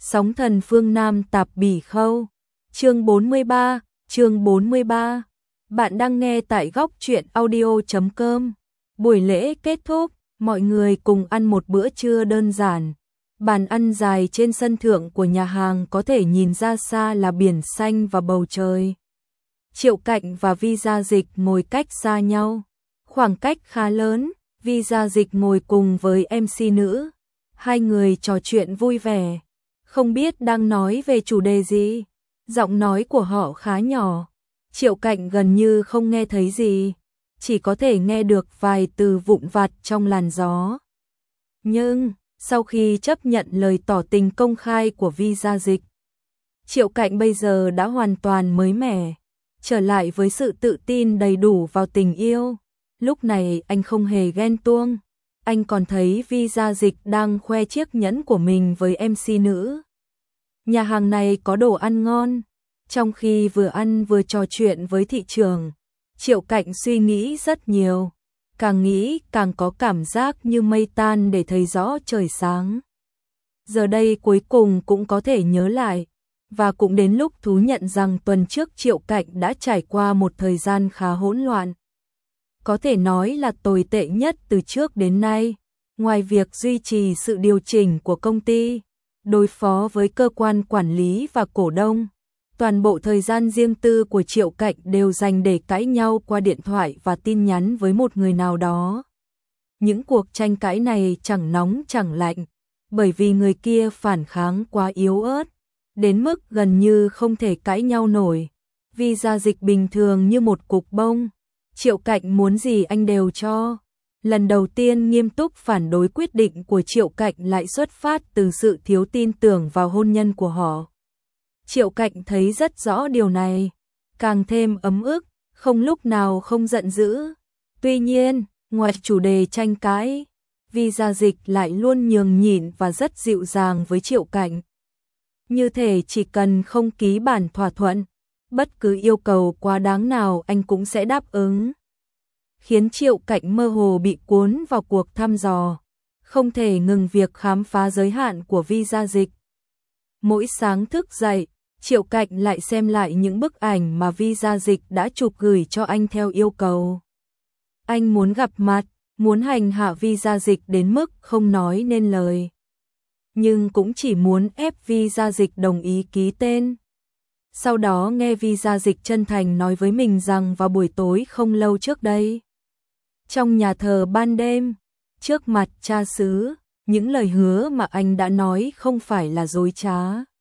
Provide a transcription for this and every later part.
Sóng thần phương Nam tạp bỉ khâu. Chương 43. Bạn đang nghe tại góc truyện audio.com. Buổi lễ kết thúc, mọi người cùng ăn một bữa trưa đơn giản. Bàn ăn dài trên sân thượng của nhà hàng có thể nhìn ra xa là biển xanh và bầu trời. Triệu Cạnh và Vi Gia Dịch ngồi cách xa nhau, khoảng cách khá lớn. Vi Gia Dịch ngồi cùng với MC nữ, hai người trò chuyện vui vẻ, không biết đang nói về chủ đề gì. Giọng nói của họ khá nhỏ, Triệu Cạnh gần như không nghe thấy gì, chỉ có thể nghe được vài từ vụn vặt trong làn gió. Nhưng, sau khi chấp nhận lời tỏ tình công khai của Vi Gia Dịch, Triệu Cạnh bây giờ đã hoàn toàn mới mẻ, trở lại với sự tự tin đầy đủ vào tình yêu. Lúc này anh không hề ghen tuông, anh còn thấy Vi Gia Dịch đang khoe chiếc nhẫn của mình với MC nữ. Nhà hàng này có đồ ăn ngon, trong khi vừa ăn vừa trò chuyện với thị trường, Triệu Cạnh suy nghĩ rất nhiều, càng nghĩ càng có cảm giác như mây tan để thấy rõ trời sáng. Giờ đây cuối cùng cũng có thể nhớ lại, và cũng đến lúc thú nhận rằng tuần trước Triệu Cạnh đã trải qua một thời gian khá hỗn loạn. Có thể nói là tồi tệ nhất từ trước đến nay, ngoài việc duy trì sự điều chỉnh của công ty, đối phó với cơ quan quản lý và cổ đông. Toàn bộ thời gian riêng tư của Triệu Cạnh đều dành để cãi nhau qua điện thoại và tin nhắn với một người nào đó. Những cuộc tranh cãi này chẳng nóng chẳng lạnh, bởi vì người kia phản kháng quá yếu ớt, đến mức gần như không thể cãi nhau nổi. Vi Gia Dịch bình thường như một cục bông, Triệu Cạnh muốn gì anh đều cho. Lần đầu tiên nghiêm túc phản đối quyết định của Triệu Cạnh lại xuất phát từ sự thiếu tin tưởng vào hôn nhân của họ. Triệu Cạnh thấy rất rõ điều này, càng thêm ấm ức, không lúc nào không giận dữ. Tuy nhiên, ngoài chủ đề tranh cãi, Vi Gia Dịch lại luôn nhường nhịn và rất dịu dàng với Triệu Cạnh. Như thể chỉ cần không ký bản thỏa thuận, bất cứ yêu cầu quá đáng nào anh cũng sẽ đáp ứng. Khiến Triệu Cạnh mơ hồ bị cuốn vào cuộc thăm dò, không thể ngừng việc khám phá giới hạn của Vi Gia Dịch. Mỗi sáng thức dậy, Triệu Cạnh lại xem lại những bức ảnh mà Vi Gia Dịch đã chụp gửi cho anh theo yêu cầu. Anh muốn gặp mặt, muốn hành hạ Vi Gia Dịch đến mức không nói nên lời, nhưng cũng chỉ muốn ép Vi Gia Dịch đồng ý ký tên. Sau đó nghe Vi Gia Dịch chân thành nói với mình rằng vào buổi tối không lâu trước đây, trong nhà thờ ban đêm, trước mặt cha xứ, những lời hứa mà anh đã nói không phải là dối trá.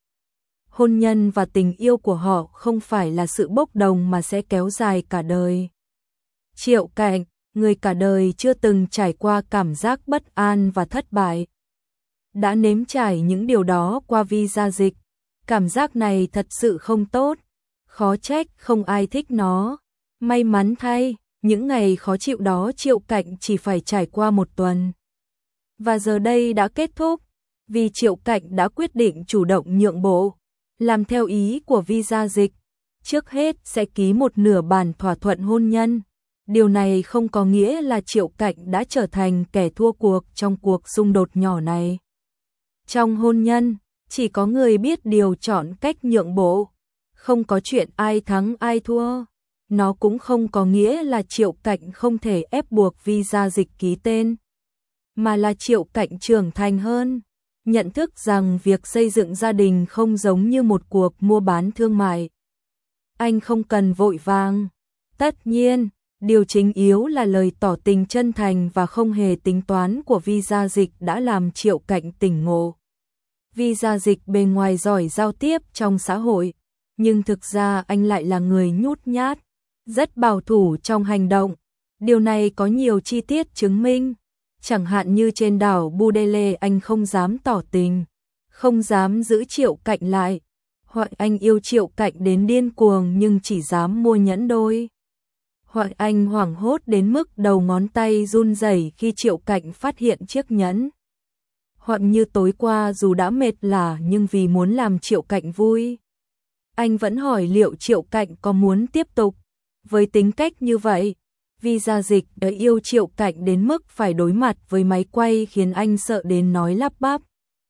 Hôn nhân và tình yêu của họ không phải là sự bốc đồng mà sẽ kéo dài cả đời. Triệu Cạnh, người cả đời chưa từng trải qua cảm giác bất an và thất bại, đã nếm trải những điều đó qua Vi Gia Dịch. Cảm giác này thật sự không tốt, khó trách không ai thích nó. May mắn thay, những ngày khó chịu đó Triệu Cạnh chỉ phải trải qua một tuần. Và giờ đây đã kết thúc, vì Triệu Cạnh đã quyết định chủ động nhượng bộ, làm theo ý của Vi Gia Dịch. Trước hết sẽ ký một nửa bản thỏa thuận hôn nhân. Điều này không có nghĩa là Triệu Cạnh đã trở thành kẻ thua cuộc trong cuộc xung đột nhỏ này. Trong hôn nhân, chỉ có người biết điều chọn cách nhượng bộ, không có chuyện ai thắng ai thua. Nó cũng không có nghĩa là Triệu Cạnh không thể ép buộc Vi Gia Dịch ký tên, mà là Triệu Cạnh trưởng thành hơn, nhận thức rằng việc xây dựng gia đình không giống như một cuộc mua bán thương mại. Anh không cần vội vàng. Tất nhiên, điều chính yếu là lời tỏ tình chân thành và không hề tính toán của Vi Gia Dịch đã làm Triệu Cạnh tỉnh ngộ. Vi Gia Dịch bề ngoài giỏi giao tiếp trong xã hội, nhưng thực ra anh lại là người nhút nhát, rất bảo thủ trong hành động. Điều này có nhiều chi tiết chứng minh, chẳng hạn như trên đảo Budele anh không dám tỏ tình, không dám giữ Triệu Cạnh lại, hoặc anh yêu Triệu Cạnh đến điên cuồng nhưng chỉ dám mua nhẫn đôi, hoặc anh hoảng hốt đến mức đầu ngón tay run rẩy khi Triệu Cạnh phát hiện chiếc nhẫn. Hoặc như tối qua dù đã mệt lả nhưng vì muốn làm Triệu Cạnh vui, anh vẫn hỏi liệu Triệu Cạnh có muốn tiếp tục. Với tính cách như vậy, Vi Gia Dịch đã yêu Triệu Cạnh đến mức phải đối mặt với máy quay khiến anh sợ đến nói lắp bắp.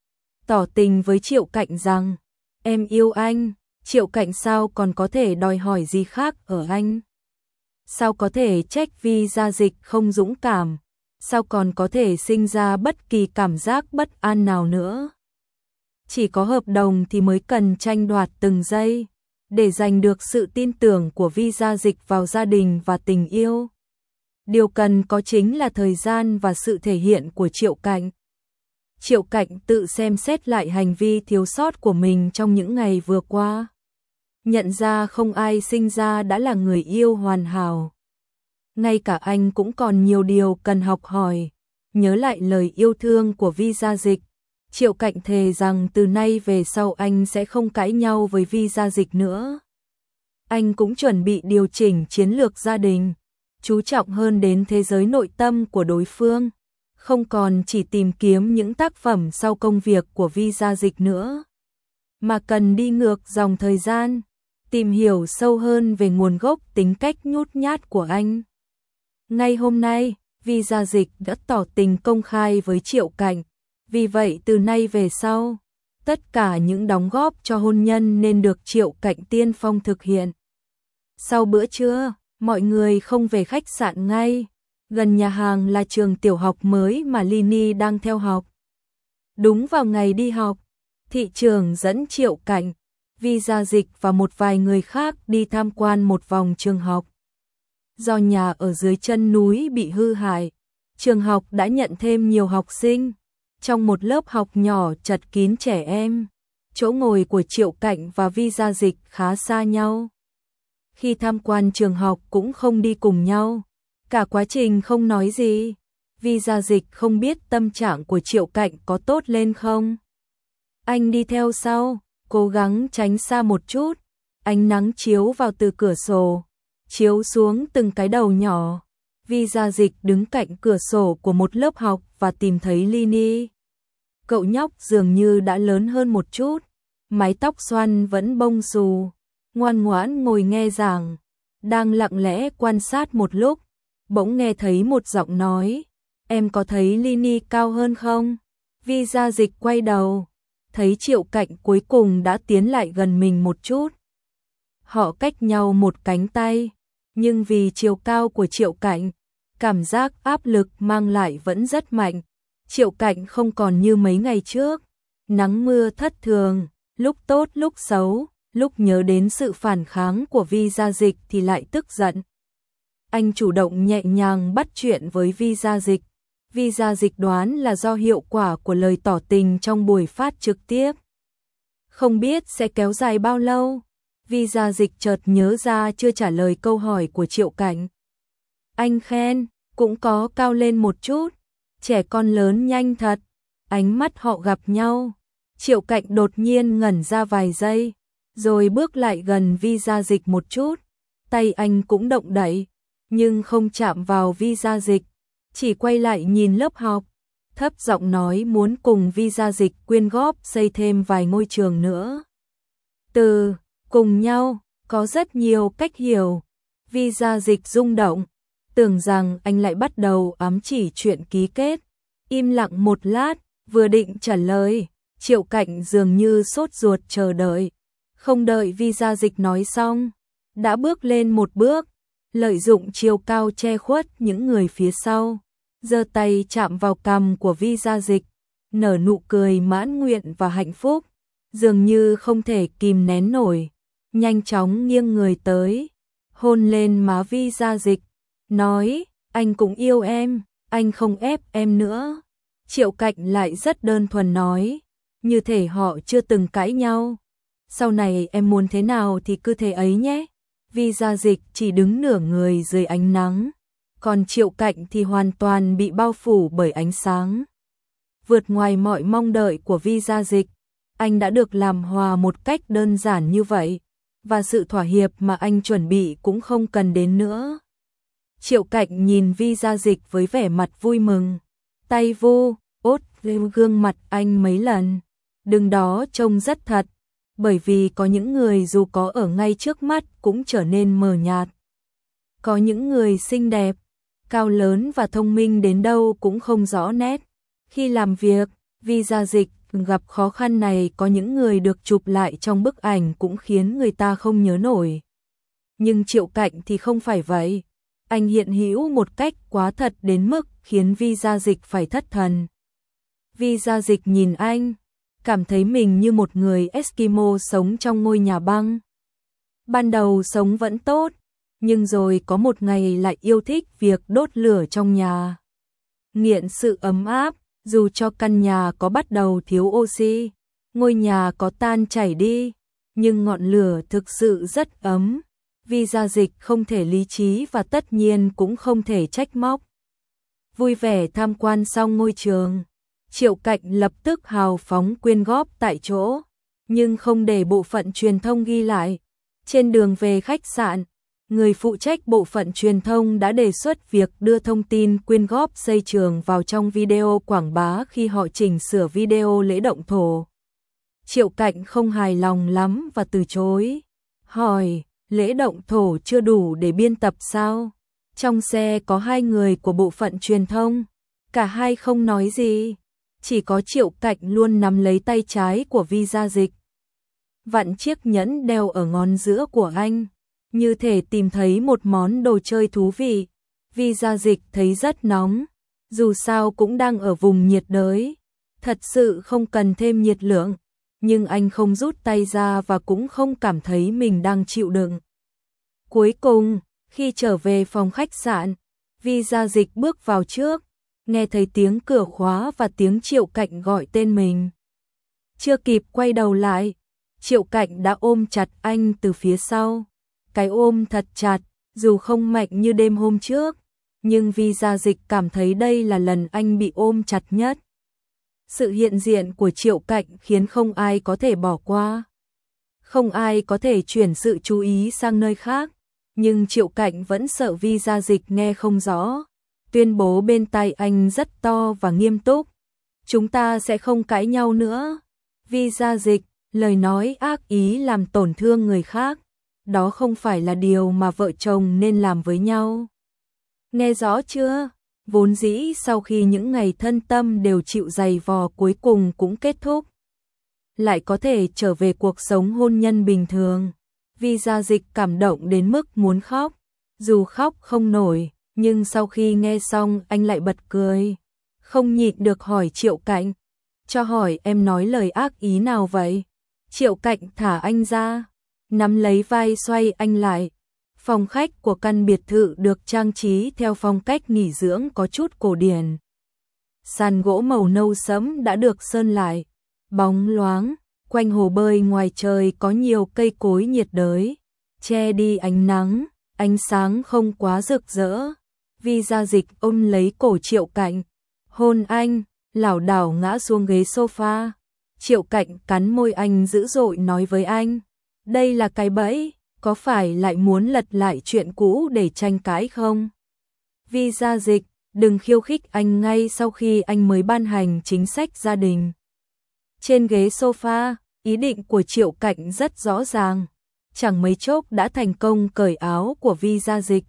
tỏ tình với Triệu Cạnh rằng em yêu anh. Triệu Cạnh sao còn có thể đòi hỏi gì khác ở anh? Sao có thể trách Vi Gia Dịch không dũng cảm? Sao còn có thể sinh ra bất kỳ cảm giác bất an nào nữa? Chỉ có hợp đồng thì mới cần tranh đoạt từng giây, để giành được sự tin tưởng của Vi Gia Dịch vào gia đình và tình yêu. Điều cần có chính là thời gian và sự thể hiện của Triệu Cạnh. Triệu Cạnh tự xem xét lại hành vi thiếu sót của mình trong những ngày vừa qua. Nhận ra không ai sinh ra đã là người yêu hoàn hảo. Ngay cả anh cũng còn nhiều điều cần học hỏi. Nhớ lại lời yêu thương của Vi Gia Dịch, Triệu Cạnh thề rằng từ nay về sau anh sẽ không cãi nhau với Vi Gia Dịch nữa. Anh cũng chuẩn bị điều chỉnh chiến lược gia đình, chú trọng hơn đến thế giới nội tâm của đối phương, không còn chỉ tìm kiếm những tác phẩm sau công việc của Vi Gia Dịch nữa, mà cần đi ngược dòng thời gian, tìm hiểu sâu hơn về nguồn gốc tính cách nhút nhát của anh. Ngay hôm nay, Vi Gia Dịch đã tỏ tình công khai với Triệu Cạnh, vì vậy từ nay về sau, tất cả những đóng góp cho hôn nhân nên được Triệu Cạnh tiên phong thực hiện. Sau bữa trưa, mọi người không về khách sạn ngay, gần nhà hàng là trường tiểu học mới mà Lini đang theo học. Đúng vào ngày đi học, thị trưởng dẫn Triệu Cạnh, Vi Gia Dịch và một vài người khác đi tham quan một vòng trường học. Do nhà ở dưới chân núi bị hư hại, trường học đã nhận thêm nhiều học sinh. Trong một lớp học nhỏ chật kín trẻ em, chỗ ngồi của Triệu Cạnh và Vi Gia Dịch khá xa nhau. Khi tham quan trường học cũng không đi cùng nhau, cả quá trình không nói gì. Vi Gia Dịch không biết tâm trạng của Triệu Cạnh có tốt lên không. Anh đi theo sau, cố gắng tránh xa một chút. Ánh nắng chiếu vào từ cửa sổ, chiếu xuống từng cái đầu nhỏ. Vi Gia Dịch đứng cạnh cửa sổ của một lớp học và tìm thấy Lini. Cậu nhóc dường như đã lớn hơn một chút, mái tóc xoăn vẫn bông xù, ngoan ngoãn ngồi nghe giảng. Đang lặng lẽ quan sát một lúc, bỗng nghe thấy một giọng nói, em có thấy Lini cao hơn không? Vi Gia Dịch quay đầu, thấy Triệu Cạnh cuối cùng đã tiến lại gần mình một chút. Họ cách nhau một cánh tay, nhưng vì chiều cao của Triệu Cạnh, cảm giác áp lực mang lại vẫn rất mạnh. Triệu Cạnh không còn như mấy ngày trước, nắng mưa thất thường, lúc tốt lúc xấu, lúc nhớ đến sự phản kháng của Vi Gia Dịch thì lại tức giận. Anh chủ động nhẹ nhàng bắt chuyện với Vi Gia Dịch. Vi Gia Dịch đoán là do hiệu quả của lời tỏ tình trong buổi phát trực tiếp. Không biết sẽ kéo dài bao lâu, Vi Gia Dịch chợt nhớ ra chưa trả lời câu hỏi của Triệu Cạnh. Anh khen, cũng có cao lên một chút, trẻ con lớn nhanh thật. Ánh mắt họ gặp nhau, Triệu Cạnh đột nhiên ngẩn ra vài giây, rồi bước lại gần Vi Gia Dịch một chút. Tay anh cũng động đậy, nhưng không chạm vào Vi Gia Dịch, chỉ quay lại nhìn lớp học, thấp giọng nói muốn cùng Vi Gia Dịch quyên góp xây thêm vài ngôi trường nữa. Từ cùng nhau có rất nhiều cách hiểu. Vi Gia Dịch rung động, tưởng rằng anh lại bắt đầu ám chỉ chuyện ký kết. Im lặng một lát, vừa định trả lời, Triệu Cạnh dường như sốt ruột chờ đợi. Không đợi Vi Gia Dịch nói xong, đã bước lên một bước, lợi dụng chiều cao che khuất những người phía sau, giơ tay chạm vào cằm của Vi Gia Dịch, nở nụ cười mãn nguyện và hạnh phúc, dường như không thể kìm nén nổi, nhanh chóng nghiêng người tới, hôn lên má Vi Gia Dịch, nói, anh cũng yêu em, anh không ép em nữa. Triệu Cạnh lại rất đơn thuần nói, như thể họ chưa từng cãi nhau. Sau này em muốn thế nào thì cứ thế ấy nhé. Vi Gia Dịch chỉ đứng nửa người dưới ánh nắng, còn Triệu Cạnh thì hoàn toàn bị bao phủ bởi ánh sáng. Vượt ngoài mọi mong đợi của Vi Gia Dịch, anh đã được làm hòa một cách đơn giản như vậy, và sự thỏa hiệp mà anh chuẩn bị cũng không cần đến nữa. Triệu Cạnh nhìn Vi Gia Dịch với vẻ mặt vui mừng, tay vu, ốt lên gương mặt anh mấy lần. Đứng đó trông rất thật, bởi vì có những người dù có ở ngay trước mắt cũng trở nên mờ nhạt. Có những người xinh đẹp, cao lớn và thông minh đến đâu cũng không rõ nét. Khi làm việc, Vi Gia Dịch gặp khó khăn này có những người được chụp lại trong bức ảnh cũng khiến người ta không nhớ nổi. Nhưng Triệu Cạnh thì không phải vậy. Anh hiện hữu một cách quá thật đến mức khiến Vi Gia Dịch phải thất thần. Vi Gia Dịch nhìn anh, cảm thấy mình như một người Eskimo sống trong ngôi nhà băng. Ban đầu sống vẫn tốt, nhưng rồi có một ngày lại yêu thích việc đốt lửa trong nhà. Nghiện sự ấm áp, dù cho căn nhà có bắt đầu thiếu oxy, ngôi nhà có tan chảy đi, nhưng ngọn lửa thực sự rất ấm. Vi Gia Dịch không thể lý trí và tất nhiên cũng không thể trách móc. Vui vẻ tham quan xong ngôi trường, Triệu Cạnh lập tức hào phóng quyên góp tại chỗ, nhưng không để bộ phận truyền thông ghi lại. Trên đường về khách sạn, người phụ trách bộ phận truyền thông đã đề xuất việc đưa thông tin quyên góp xây trường vào trong video quảng bá khi họ chỉnh sửa video lễ động thổ. Triệu Cạnh không hài lòng lắm và từ chối. Hỏi, lễ động thổ chưa đủ để biên tập sao? Trong xe có 2 người của bộ phận truyền thông, cả hai không nói gì. Chỉ có Triệu Cạnh luôn nắm lấy tay trái của Vi Gia Dịch, vặn chiếc nhẫn đeo ở ngón giữa của anh, như thể tìm thấy một món đồ chơi thú vị. Vi Gia Dịch thấy rất nóng, dù sao cũng đang ở vùng nhiệt đới, thật sự không cần thêm nhiệt lượng, nhưng anh không rút tay ra và cũng không cảm thấy mình đang chịu đựng. Cuối cùng, khi trở về phòng khách sạn, Vi Gia Dịch bước vào trước, nghe thấy tiếng cửa khóa và tiếng Triệu Cạnh gọi tên mình. Chưa kịp quay đầu lại, Triệu Cạnh đã ôm chặt anh từ phía sau. Cái ôm thật chặt, dù không mạnh như đêm hôm trước, nhưng Vi Gia Dịch cảm thấy đây là lần anh bị ôm chặt nhất. Sự hiện diện của Triệu Cạnh khiến không ai có thể bỏ qua. Không ai có thể chuyển sự chú ý sang nơi khác, nhưng Triệu Cạnh vẫn sợ Vi Gia Dịch nghe không rõ. Tuyên bố bên tai anh rất to và nghiêm túc. Chúng ta sẽ không cãi nhau nữa. Vi Gia Dịch, lời nói ác ý làm tổn thương người khác, đó không phải là điều mà vợ chồng nên làm với nhau. Nghe rõ chưa? Vốn dĩ sau khi những ngày thân tâm đều chịu giày vò cuối cùng cũng kết thúc, lại có thể trở về cuộc sống hôn nhân bình thường. Vi Gia Dịch cảm động đến mức muốn khóc, dù khóc không nổi, nhưng sau khi nghe xong anh lại bật cười, không nhịn được hỏi Triệu Cạnh, cho hỏi em nói lời ác ý nào vậy? Triệu Cạnh thả anh ra, nắm lấy vai xoay anh lại. Phòng khách của căn biệt thự được trang trí theo phong cách nghỉ dưỡng có chút cổ điển. Sàn gỗ màu nâu sẫm đã được sơn lại, bóng loáng, quanh hồ bơi ngoài trời có nhiều cây cối nhiệt đới, che đi ánh nắng, ánh sáng không quá rực rỡ. Vi Gia Dịch ôm lấy cổ Triệu Cạnh, hôn anh, lảo đảo ngã xuống ghế sofa. Triệu Cạnh cắn môi anh dữ dội nói với anh, đây là cái bẫy, có phải lại muốn lật lại chuyện cũ để tranh cãi không? Vi Gia Dịch, đừng khiêu khích anh ngay sau khi anh mới ban hành chính sách gia đình. Trên ghế sofa, ý định của Triệu Cạnh rất rõ ràng, chẳng mấy chốc đã thành công cởi áo của Vi Gia Dịch.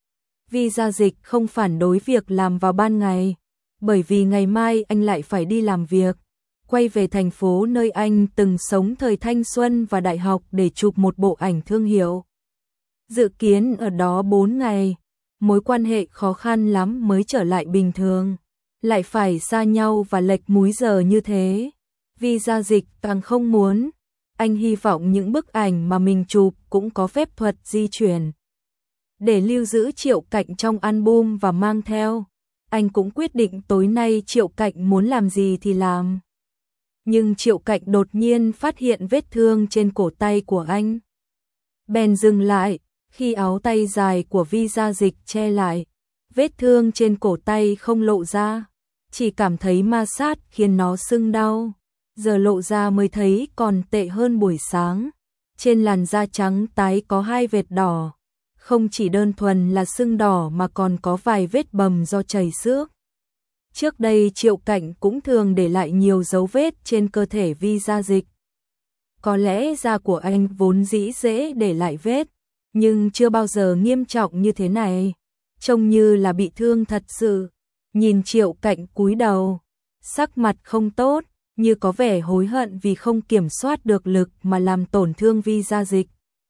Vi Gia Dịch không phản đối việc làm vào ban ngày, bởi vì ngày mai anh lại phải đi làm việc, quay về thành phố nơi anh từng sống thời thanh xuân và đại học để chụp một bộ ảnh thương hiệu. Dự kiến ở đó 4 ngày, mối quan hệ khó khăn lắm mới trở lại bình thường, lại phải xa nhau và lệch múi giờ như thế. Vi Gia Dịch càng không muốn, anh hy vọng những bức ảnh mà mình chụp cũng có phép thuật di chuyển. Để lưu giữ Triệu Cạnh trong album và mang theo, anh cũng quyết định tối nay Triệu Cạnh muốn làm gì thì làm. Nhưng Triệu Cạnh đột nhiên phát hiện vết thương trên cổ tay của anh. Bèn dừng lại, khi áo tay dài của Vi Gia Dịch che lại, vết thương trên cổ tay không lộ ra, chỉ cảm thấy ma sát khiến nó sưng đau. Giờ lộ ra mới thấy còn tệ hơn buổi sáng. Trên làn da trắng tái có 2 vệt đỏ, không chỉ đơn thuần là sưng đỏ mà còn có vài vết bầm do chảy xước. Trước đây Triệu Cạnh cũng thường để lại nhiều dấu vết trên cơ thể Vi Gia Dịch. Có lẽ da của anh vốn dĩ dễ để lại vết, nhưng chưa bao giờ nghiêm trọng như thế này, trông như là bị thương thật sự. Nhìn Triệu Cạnh cúi đầu, sắc mặt không tốt, như có vẻ hối hận vì không kiểm soát được lực mà làm tổn thương Vi Gia Dịch.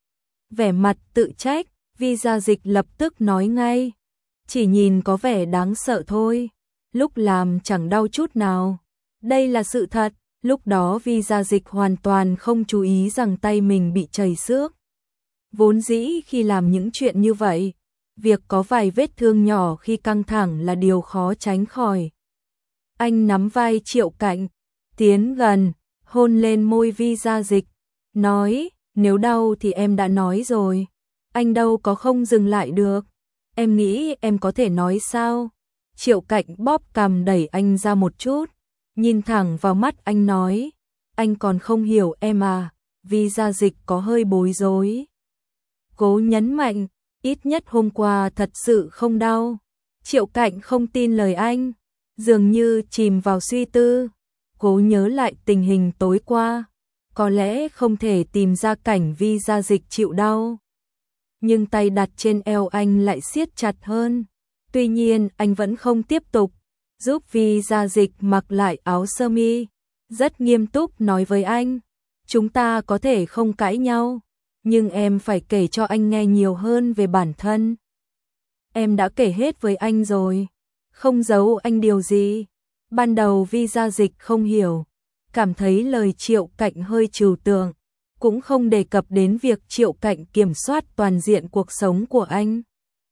Vẻ mặt tự trách, Vi Gia Dịch lập tức nói ngay, chỉ nhìn có vẻ đáng sợ thôi, lúc làm chẳng đau chút nào. Đây là sự thật, lúc đó Vi Gia Dịch hoàn toàn không chú ý rằng tay mình bị chảy xước. Vốn dĩ khi làm những chuyện như vậy, việc có vài vết thương nhỏ khi căng thẳng là điều khó tránh khỏi. Anh nắm vai Triệu Cạnh, tiến gần, hôn lên môi Vi Gia Dịch, nói, nếu đau thì em đã nói rồi, anh đâu có không dừng lại được, em nghĩ em có thể nói sao? Triệu Cạnh bóp cằm đẩy anh ra một chút, nhìn thẳng vào mắt anh nói, anh còn không hiểu em à? Vi Gia Dịch có hơi bối rối. Cố nhấn mạnh, ít nhất hôm qua thật sự không đau. Triệu Cạnh không tin lời anh, dường như chìm vào suy tư, cố nhớ lại tình hình tối qua, có lẽ không thể tìm ra cảnh Vi Gia Dịch chịu đau. Nhưng tay đặt trên eo anh lại siết chặt hơn. Tuy nhiên anh vẫn không tiếp tục, giúp Vi Gia Dịch mặc lại áo sơ mi, rất nghiêm túc nói với anh, chúng ta có thể không cãi nhau, nhưng em phải kể cho anh nghe nhiều hơn về bản thân. Em đã kể hết với anh rồi, không giấu anh điều gì. Ban đầu Vi Gia Dịch không hiểu, cảm thấy lời Triệu Cạnh hơi trừu tượng, cũng không đề cập đến việc Triệu Cạnh kiểm soát toàn diện cuộc sống của anh,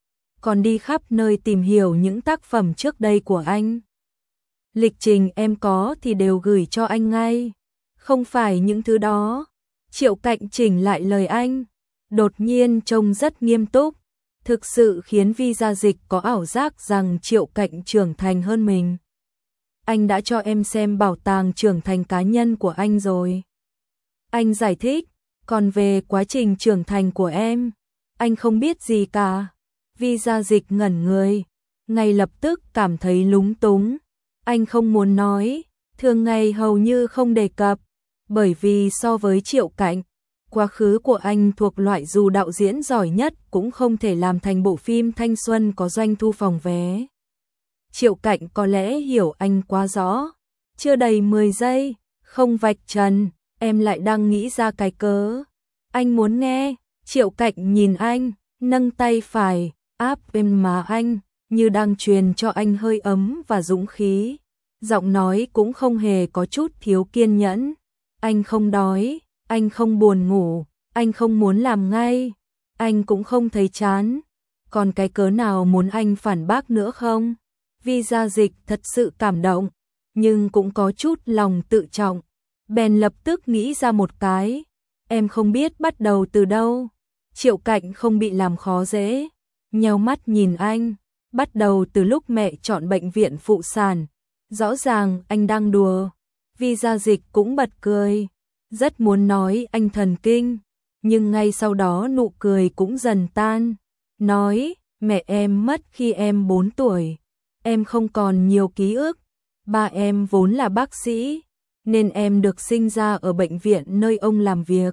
còn đi khắp nơi tìm hiểu những tác phẩm trước đây của anh. Lịch trình em có thì đều gửi cho anh ngay, không phải những thứ đó. Triệu Cạnh chỉnh lại lời anh, đột nhiên trông rất nghiêm túc, thực sự khiến Vi Gia Dịch có ảo giác rằng Triệu Cạnh trưởng thành hơn mình. Anh đã cho em xem bảo tàng trưởng thành cá nhân của anh rồi. Anh giải thích, còn về quá trình trưởng thành của em, anh không biết gì cả. Vi Gia Dịch ngẩn người, ngay lập tức cảm thấy lúng túng. Anh không muốn nói, thường ngày hầu như không đề cập, bởi vì so với Triệu Cạnh, quá khứ của anh thuộc loại dù đạo diễn giỏi nhất cũng không thể làm thành bộ phim thanh xuân có doanh thu phòng vé. Triệu Cạnh có lẽ hiểu anh quá rõ, chưa đầy 10 giây, không vạch trần, em lại đang nghĩ ra cái cớ. Anh muốn nghe. Triệu Cạnh nhìn anh, nâng tay phải, áp bên má anh, như đang truyền cho anh hơi ấm và dũng khí. Giọng nói cũng không hề có chút thiếu kiên nhẫn. Anh không đói, anh không buồn ngủ, anh không muốn làm ngay, anh cũng không thấy chán. Còn cái cớ nào muốn anh phản bác nữa không? Vi Gia Dịch thật sự cảm động, nhưng cũng có chút lòng tự trọng. Bèn lập tức nghĩ ra một cái, em không biết bắt đầu từ đâu. Triệu Cạnh không bị làm khó dễ, nheo mắt nhìn anh, bắt đầu từ lúc mẹ chọn bệnh viện phụ sản. Rõ ràng anh đang đùa. Vi Gia Dịch cũng bật cười, rất muốn nói anh thần kinh, nhưng ngay sau đó nụ cười cũng dần tan. Nói, mẹ em mất khi em 4 tuổi, em không còn nhiều ký ức. Ba em vốn là bác sĩ, nên em được sinh ra ở bệnh viện nơi ông làm việc.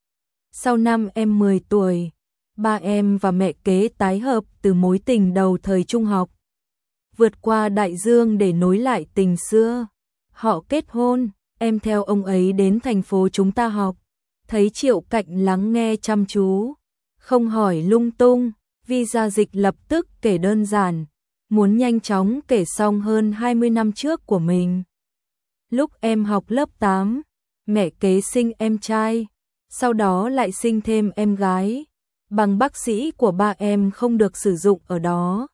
Sau năm em 10 tuổi, ba em và mẹ kế tái hợp từ mối tình đầu thời trung học. Vượt qua đại dương để nối lại tình xưa. Họ kết hôn, em theo ông ấy đến thành phố chúng ta học. Thấy Triệu Cạnh lắng nghe chăm chú, không hỏi lung tung, Vi Gia Dịch lập tức kể đơn giản, muốn nhanh chóng kể xong hơn 20 năm trước của mình. Lúc em học lớp 8, mẹ kế sinh em trai, sau đó lại sinh thêm em gái. Bằng bác sĩ của ba em không được sử dụng ở đó,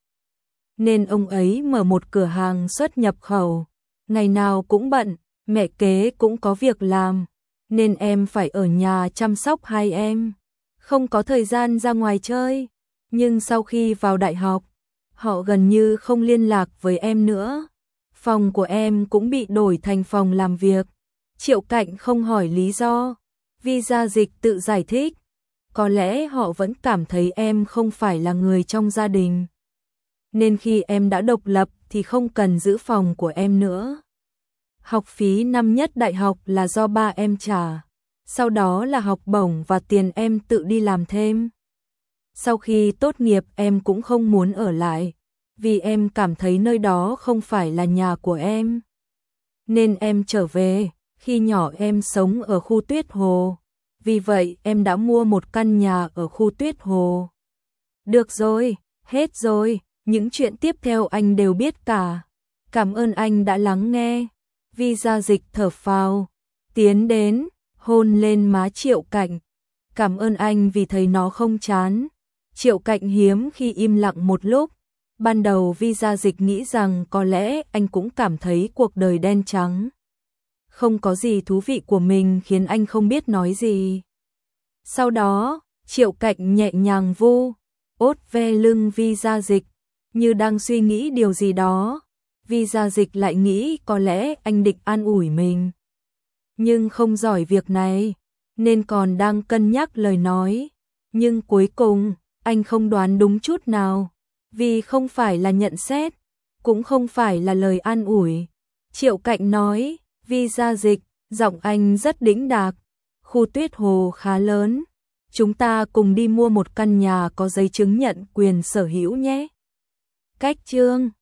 nên ông ấy mở một cửa hàng xuất nhập khẩu. Ngày nào cũng bận, mẹ kế cũng có việc làm, nên em phải ở nhà chăm sóc hai em, không có thời gian ra ngoài chơi. Nhưng sau khi vào đại học, họ gần như không liên lạc với em nữa. Phòng của em cũng bị đổi thành phòng làm việc. Triệu Cạnh không hỏi lý do, Vi Gia Dịch tự giải thích. Có lẽ họ vẫn cảm thấy em không phải là người trong gia đình, nên khi em đã độc lập thì không cần giữ phòng của em nữa. Học phí năm nhất đại học là do ba em trả, sau đó là học bổng và tiền em tự đi làm thêm. Sau khi tốt nghiệp em cũng không muốn ở lại, vì em cảm thấy nơi đó không phải là nhà của em. nên em trở về. Khi nhỏ em sống ở khu Tuyết Hồ, vì vậy em đã mua một căn nhà ở khu Tuyết Hồ. Được rồi, hết rồi, những chuyện tiếp theo anh đều biết cả. Cảm ơn anh đã lắng nghe. Vi Gia Dịch thở phào, tiến đến, hôn lên má Triệu Cạnh. Cảm ơn anh vì thấy nó không chán. Triệu Cạnh hiếm khi im lặng một lúc. Ban đầu Vi Gia Dịch nghĩ rằng có lẽ anh cũng cảm thấy cuộc đời đen trắng không có gì thú vị của mình khiến anh không biết nói gì. Sau đó, Triệu Cạnh nhẹ nhàng vu ốt ve lưng Vi Gia Dịch, như đang suy nghĩ điều gì đó. Vi Gia Dịch lại nghĩ có lẽ anh định an ủi mình, nhưng không giỏi việc này, nên còn đang cân nhắc lời nói. Nhưng cuối cùng, anh không đoán đúng chút nào, vì không phải là nhận xét, cũng không phải là lời an ủi. Triệu Cạnh nói, Vi Gia Dịch, giọng anh rất đĩnh đạc, khu Tuyết Hồ khá lớn, chúng ta cùng đi mua một căn nhà có giấy chứng nhận quyền sở hữu nhé. Cách chương